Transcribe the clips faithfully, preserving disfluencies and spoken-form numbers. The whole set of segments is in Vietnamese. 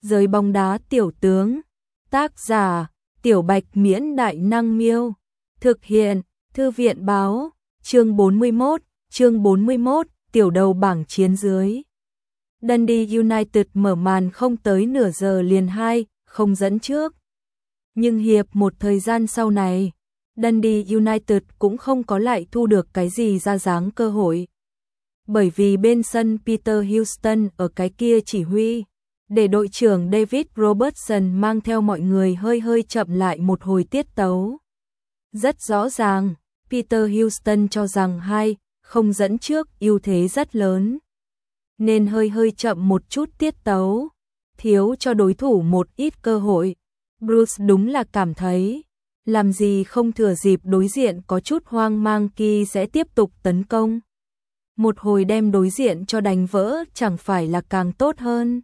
Giới bóng đá tiểu tướng. Tác giả: Tiểu Bạch Miễn Đại Năng Miêu. Thực hiện: Thư viện báo. Chương bốn mươi mốt, chương bốn mươi mốt, tiểu đầu bảng chiến dưới. Dundee United mở màn không tới nửa giờ liền hai không dẫn trước. Nhưng hiệp một thời gian sau này, Dundee United cũng không có lại thu được cái gì ra dáng cơ hội. Bởi vì bên sân Peter Houston ở cái kia chỉ huy, để đội trưởng David Robertson mang theo mọi người hơi hơi chậm lại một hồi tiết tấu. Rất rõ ràng, Peter Houston cho rằng hai không dẫn trước ưu thế rất lớn, nên hơi hơi chậm một chút tiết tấu, thiếu cho đối thủ một ít cơ hội. Bruce đúng là cảm thấy, làm gì không thừa dịp đối diện có chút hoang mang kỳ sẽ tiếp tục tấn công. Một hồi đem đối diện cho đánh vỡ chẳng phải là càng tốt hơn.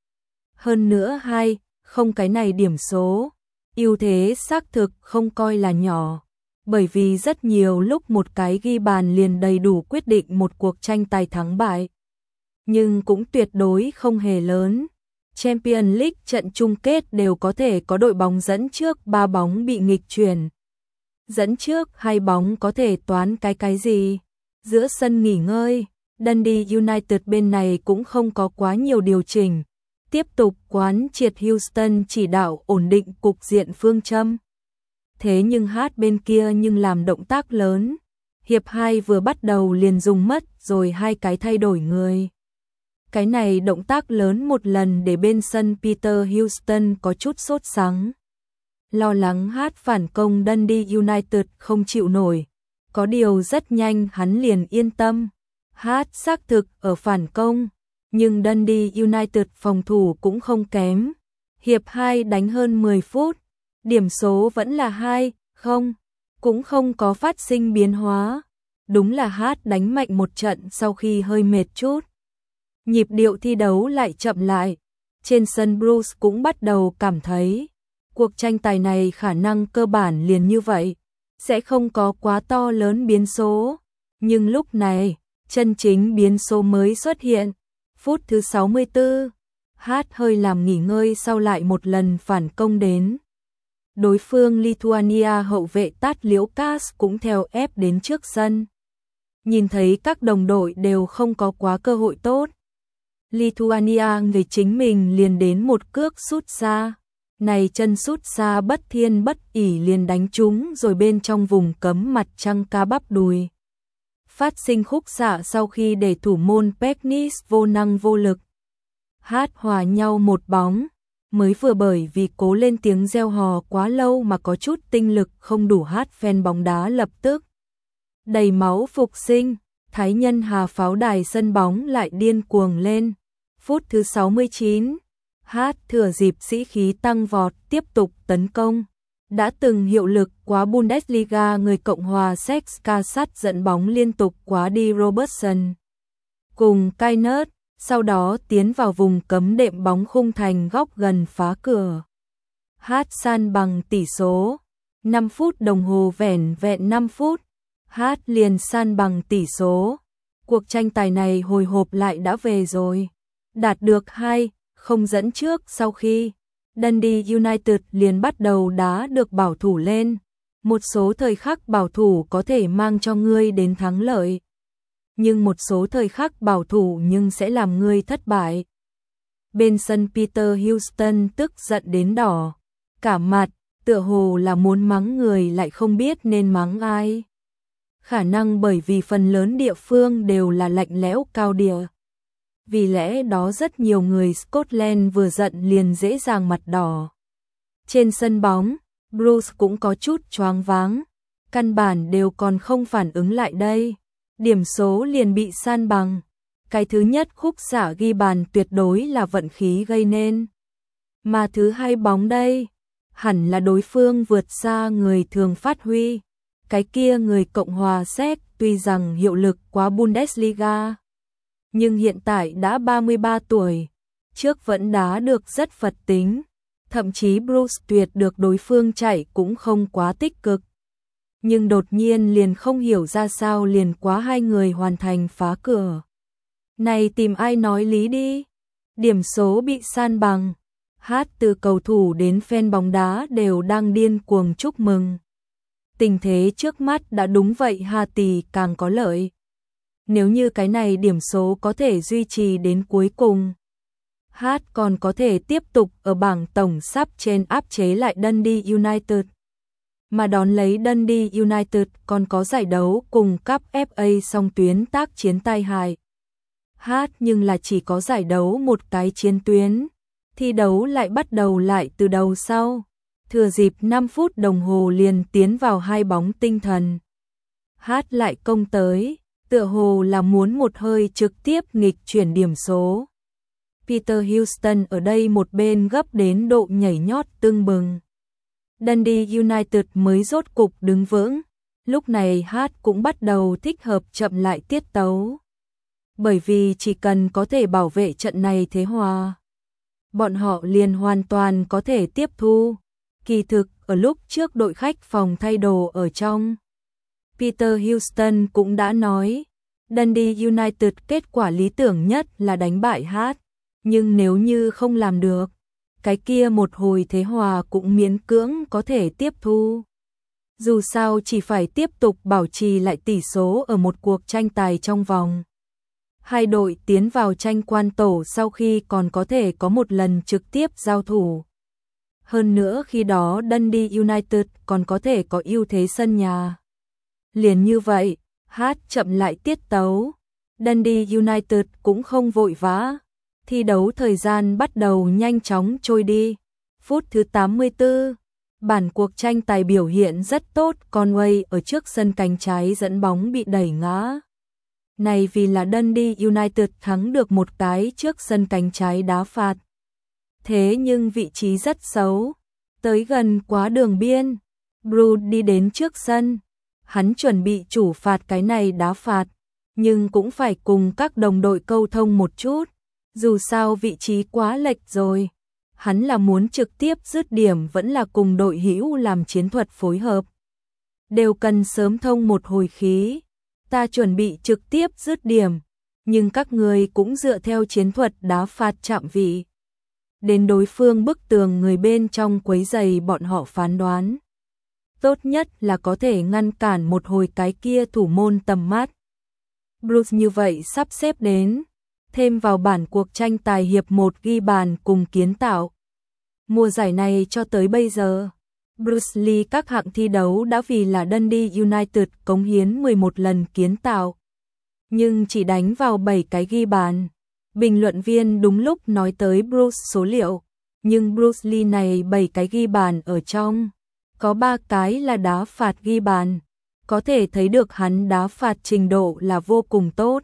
Hơn nữa hai không cái này điểm số, ưu thế xác thực không coi là nhỏ, bởi vì rất nhiều lúc một cái ghi bàn liền đầy đủ quyết định một cuộc tranh tài thắng bại. Nhưng cũng tuyệt đối không hề lớn. Champions League trận chung kết đều có thể có đội bóng dẫn trước ba bóng bị nghịch chuyển. Dẫn trước hai bóng có thể toán cái cái gì? Giữa sân nghỉ ngơi, Dundee United bên này cũng không có quá nhiều điều chỉnh. Tiếp tục quán triệt Houston chỉ đạo ổn định cục diện phương châm. Thế nhưng hát bên kia nhưng làm động tác lớn. Hiệp hai vừa bắt đầu liền dùng mất rồi hai cái thay đổi người. Cái này động tác lớn một lần để bên sân Peter Houston có chút sốt sắng. Lo lắng hát phản công Dundee United không chịu nổi. Có điều rất nhanh hắn liền yên tâm. Hát xác thực ở phản công, nhưng Dundee United phòng thủ cũng không kém. Hiệp hai đánh hơn mười phút, điểm số vẫn là hai không, cũng không có phát sinh biến hóa. Đúng là hát đánh mạnh một trận sau khi hơi mệt chút. Nhịp điệu thi đấu lại chậm lại. Trên sân Bruce cũng bắt đầu cảm thấy, cuộc tranh tài này khả năng cơ bản liền như vậy, sẽ không có quá to lớn biến số. Nhưng lúc này, chân chính biến số mới xuất hiện. Phút thứ sáu mươi tư, hát hơi làm nghỉ ngơi sau lại một lần phản công đến. Đối phương Lithuania hậu vệ Tát Liễu Kas cũng theo ép đến trước sân. Nhìn thấy các đồng đội đều không có quá cơ hội tốt, Lithuania người chính mình liền đến một cước sút xa. Này chân sút xa bất thiên bất ỷ liền đánh trúng rồi bên trong vùng cấm mặt trăng cá bắp đùi. Phát sinh khúc xạ sau khi để thủ môn Peknis vô năng vô lực. Hát hòa nhau một bóng, mới vừa bởi vì cố lên tiếng reo hò quá lâu mà có chút tinh lực không đủ, hát fan bóng đá lập tức đầy máu phục sinh. Thái Nhân Hà pháo đài sân bóng lại điên cuồng lên. Phút thứ sáu mươi chín, hát thừa dịp sĩ khí tăng vọt tiếp tục tấn công. Đã từng hiệu lực quá Bundesliga người Cộng hòa Séc Kasat dẫn bóng liên tục quá đi Robertson cùng Kainert, sau đó tiến vào vùng cấm đệm bóng khung thành góc gần phá cửa. Hát san bằng tỷ số. năm phút đồng hồ vẻn vẹn năm phút, hát liền san bằng tỷ số. Cuộc tranh tài này hồi hộp lại đã về rồi. Đạt được hai không dẫn trước sau khi Dundee United liền bắt đầu đá được bảo thủ lên. Một số thời khắc bảo thủ có thể mang cho ngươi đến thắng lợi, nhưng một số thời khắc bảo thủ nhưng sẽ làm ngươi thất bại. Bên sân Peter Houston tức giận đến đỏ cả mặt, tựa hồ là muốn mắng người lại không biết nên mắng ai. Khả năng bởi vì phần lớn địa phương đều là lạnh lẽo cao địa. Vì lẽ đó rất nhiều người Scotland vừa giận liền dễ dàng mặt đỏ. Trên sân bóng, Bruce cũng có chút choáng váng. Căn bản đều còn không phản ứng lại đây. Điểm số liền bị san bằng. Cái thứ nhất khúc xạ ghi bàn tuyệt đối là vận khí gây nên. Mà thứ hai bóng đây, hẳn là đối phương vượt xa người thường phát huy. Cái kia người Cộng hòa Séc tuy rằng hiệu lực quá Bundesliga, nhưng hiện tại đã ba mươi ba tuổi, trước vẫn đá được rất phật tính, thậm chí Bruce tuyệt được đối phương chạy cũng không quá tích cực. Nhưng đột nhiên liền không hiểu ra sao liền quá hai người hoàn thành phá cửa. Này tìm ai nói lý đi, điểm số bị san bằng, Hát từ cầu thủ đến fan bóng đá đều đang điên cuồng chúc mừng. Tình thế trước mắt đã đúng vậy, Hati càng có lợi. Nếu như cái này điểm số có thể duy trì đến cuối cùng, Hát còn có thể tiếp tục ở bảng tổng sắp trên áp chế lại Dundee United. Mà đón lấy Dundee United còn có giải đấu cùng cúp ép a song tuyến tác chiến tai hại. Hát nhưng là chỉ có giải đấu một cái chiến tuyến, thi đấu lại bắt đầu lại từ đầu sau. Thừa dịp năm phút đồng hồ liền tiến vào hai bóng tinh thần. Hát lại công tới, tựa hồ là muốn một hơi trực tiếp nghịch chuyển điểm số. Peter Houston ở đây một bên gấp đến độ nhảy nhót tưng bừng. Dundee United mới rốt cục đứng vững, lúc này Hát cũng bắt đầu thích hợp chậm lại tiết tấu. Bởi vì chỉ cần có thể bảo vệ trận này thế hòa, bọn họ liền hoàn toàn có thể tiếp thu. Kỳ thực, ở lúc trước đội khách phòng thay đồ ở trong, Peter Houston cũng đã nói, Dundee United kết quả lý tưởng nhất là đánh bại Hát, nhưng nếu như không làm được, cái kia một hồi thế hòa cũng miễn cưỡng có thể tiếp thu. Dù sao chỉ phải tiếp tục bảo trì lại tỷ số ở một cuộc tranh tài trong vòng. Hai đội tiến vào tranh quan tổ sau khi còn có thể có một lần trực tiếp giao thủ. Hơn nữa khi đó Dundee United còn có thể có ưu thế sân nhà. Liền như vậy, Hát chậm lại tiết tấu. Dundee United cũng không vội vã. Thi đấu thời gian bắt đầu nhanh chóng trôi đi. Phút thứ tám mươi tư, bản cuộc tranh tài biểu hiện rất tốt, Conway ở trước sân cánh trái dẫn bóng bị đẩy ngã. Này vì là Dundee United thắng được một cái trước sân cánh trái đá phạt. Thế nhưng vị trí rất xấu, tới gần quá đường biên. Bruce đi đến trước sân, hắn chuẩn bị chủ phạt cái này đá phạt, nhưng cũng phải cùng các đồng đội câu thông một chút. Dù sao vị trí quá lệch rồi, hắn là muốn trực tiếp dứt điểm vẫn là cùng đội hữu làm chiến thuật phối hợp. Đều cần sớm thông một hồi khí, ta chuẩn bị trực tiếp dứt điểm, nhưng các người cũng dựa theo chiến thuật đá phạt chạm vị. Đến đối phương bức tường người bên trong quấy giày bọn họ phán đoán. Tốt nhất là có thể ngăn cản một hồi cái kia thủ môn tầm mắt. Bruce như vậy sắp xếp đến. Thêm vào bản cuộc tranh tài hiệp một ghi bàn cùng kiến tạo. Mùa giải này cho tới bây giờ, Bruce Lee các hạng thi đấu đã vì là Dundee United cống hiến mười một lần kiến tạo, nhưng chỉ đánh vào bảy cái ghi bàn. Bình luận viên đúng lúc nói tới Bruce số liệu, nhưng Bruce Lee này bảy cái ghi bàn ở trong, có ba cái là đá phạt ghi bàn, có thể thấy được hắn đá phạt trình độ là vô cùng tốt.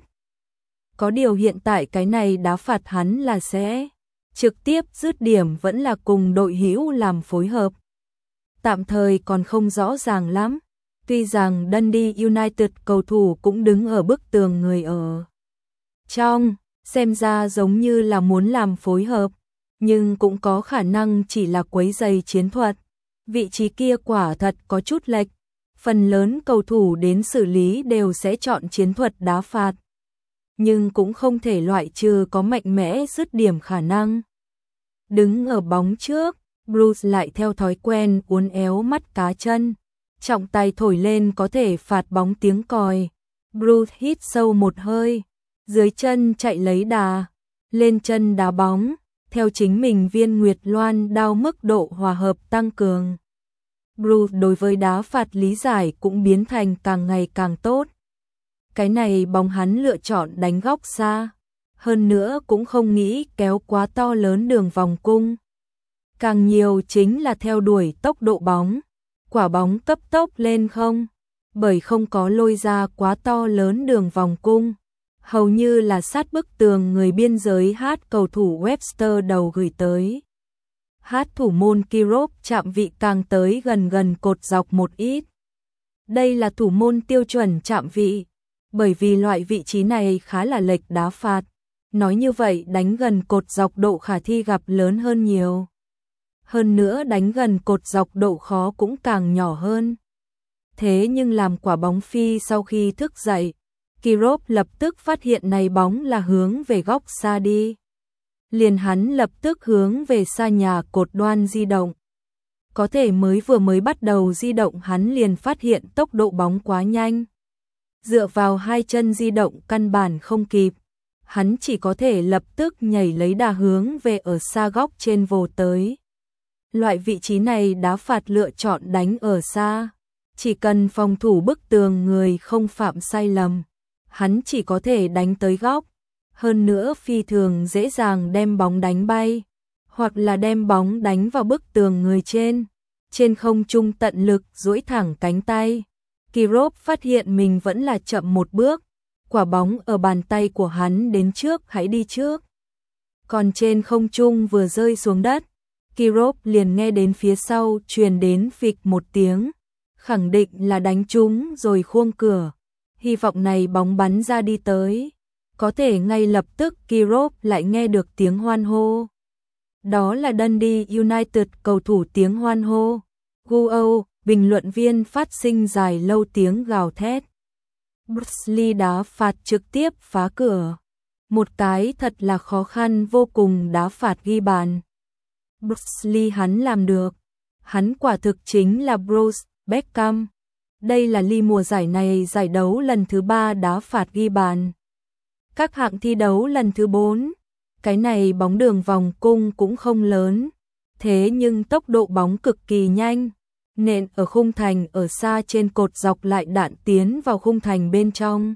Có điều hiện tại cái này đá phạt hắn là sẽ trực tiếp dứt điểm vẫn là cùng đội hữu làm phối hợp. Tạm thời còn không rõ ràng lắm. Tuy rằng Dundee United cầu thủ cũng đứng ở bức tường người ở trong, xem ra giống như là muốn làm phối hợp, nhưng cũng có khả năng chỉ là quấy giày chiến thuật. Vị trí kia quả thật có chút lệch. Phần lớn cầu thủ đến xử lý đều sẽ chọn chiến thuật đá phạt, nhưng cũng không thể loại trừ có mạnh mẽ dứt điểm khả năng. Đứng ở bóng trước, Bruce lại theo thói quen uốn éo mắt cá chân, trọng tay thổi lên có thể phạt bóng tiếng còi. Bruce hít sâu một hơi, dưới chân chạy lấy đà, lên chân đá bóng, theo chính mình viên nguyệt loan đao mức độ hòa hợp tăng cường. Bruce đối với đá phạt lý giải cũng biến thành càng ngày càng tốt. Cái này bóng hắn lựa chọn đánh góc xa, hơn nữa cũng không nghĩ kéo quá to lớn đường vòng cung. Càng nhiều chính là theo đuổi tốc độ bóng, quả bóng cấp tốc lên không, bởi không có lôi ra quá to lớn đường vòng cung. Hầu như là sát bức tường người biên giới Hát cầu thủ Webster đầu gửi tới. Hát thủ môn Kirop chạm vị càng tới gần gần cột dọc một ít. Đây là thủ môn tiêu chuẩn chạm vị, bởi vì loại vị trí này khá là lệch đá phạt. Nói như vậy đánh gần cột dọc độ khả thi gặp lớn hơn nhiều. Hơn nữa đánh gần cột dọc độ khó cũng càng nhỏ hơn. Thế nhưng làm quả bóng phi sau khi thức dậy, Kirop lập tức phát hiện này bóng là hướng về góc xa đi. liền hắn lập tức hướng về xa nhà cột đoan di động. Có thể mới vừa mới bắt đầu di động hắn liền phát hiện tốc độ bóng quá nhanh. Dựa vào hai chân di động căn bản không kịp. Hắn chỉ có thể lập tức nhảy lấy đà hướng về ở xa góc trên vồ tới. Loại vị trí này đá phạt lựa chọn đánh ở xa. Chỉ cần phòng thủ bức tường người không phạm sai lầm. Hắn chỉ có thể đánh tới góc. Hơn nữa phi thường dễ dàng đem bóng đánh bay. Hoặc là đem bóng đánh vào bức tường người trên. Trên không trung tận lực duỗi thẳng cánh tay. Kirov phát hiện mình vẫn là chậm một bước. Quả bóng ở bàn tay của hắn đến trước, hãy đi trước. Còn trên không trung vừa rơi xuống đất, Kirov liền nghe đến phía sau truyền đến phịch một tiếng, khẳng định là đánh trúng rồi khuông cửa. Hy vọng này bóng bắn ra đi tới. Có thể ngay lập tức Kirov lại nghe được tiếng hoan hô. Đó là Dundee United cầu thủ tiếng hoan hô. Guo, bình luận viên phát sinh dài lâu tiếng gào thét. Bruce Lee đá phạt trực tiếp phá cửa. Một cái thật là khó khăn vô cùng đá phạt ghi bàn. Bruce Lee hắn làm được. Hắn quả thực chính là Bruce Beckham. Đây là Lee mùa giải này giải đấu lần thứ ba đá phạt ghi bàn. Các hạng thi đấu lần thứ bốn. Cái này bóng đường vòng cung cũng không lớn. Thế nhưng tốc độ bóng cực kỳ nhanh. Nện ở khung thành ở xa trên cột dọc lại đạn tiến vào khung thành bên trong.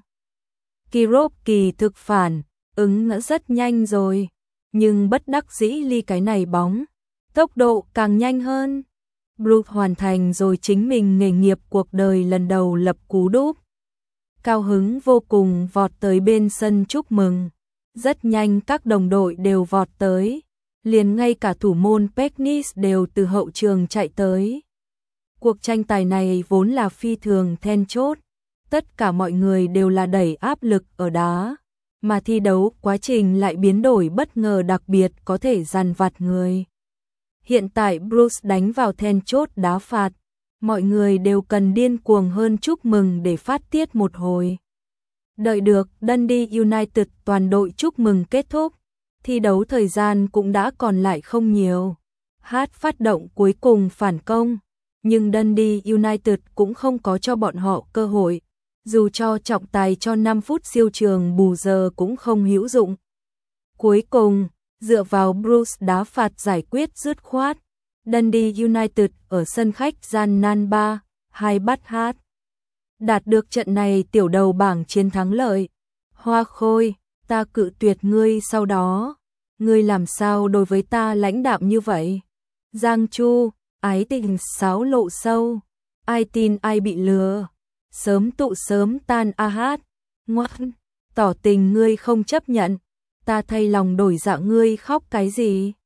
Kirov kỳ thực phản, ứng ngã rất nhanh rồi. Nhưng bất đắc dĩ Lee cái này bóng. Tốc độ càng nhanh hơn. Bruce hoàn thành rồi chính mình nghề nghiệp cuộc đời lần đầu lập cú đúp. Cao hứng vô cùng vọt tới bên sân chúc mừng. Rất nhanh các đồng đội đều vọt tới. Liền ngay cả thủ môn Peknis đều từ hậu trường chạy tới. Cuộc tranh tài này vốn là phi thường then chốt. Tất cả mọi người đều là đẩy áp lực ở đá. Mà thi đấu quá trình lại biến đổi bất ngờ đặc biệt có thể dằn vặt người. Hiện tại Bruce đánh vào then chốt đá phạt. Mọi người đều cần điên cuồng hơn chúc mừng để phát tiết một hồi. Đợi được Dundee United toàn đội chúc mừng kết thúc. Thi đấu thời gian cũng đã còn lại không nhiều. Hát phát động cuối cùng phản công. Nhưng Dundee United cũng không có cho bọn họ cơ hội. Dù cho trọng tài cho năm phút siêu trường bù giờ cũng không hữu dụng. Cuối cùng, dựa vào Bruce đá phạt giải quyết dứt khoát. Dundee United ở sân khách gian nan ba hai bắt Hát. Đạt được trận này tiểu đầu bảng chiến thắng lợi. Hoa Khôi, ta cự tuyệt ngươi sau đó. Ngươi làm sao đối với ta lãnh đạm như vậy? Giang Chu, ái tình sáo lộ sâu. Ai tin ai bị lừa. Sớm tụ sớm tan a hát. Ngoan, tỏ tình ngươi không chấp nhận. Ta thay lòng đổi dạ ngươi khóc cái gì?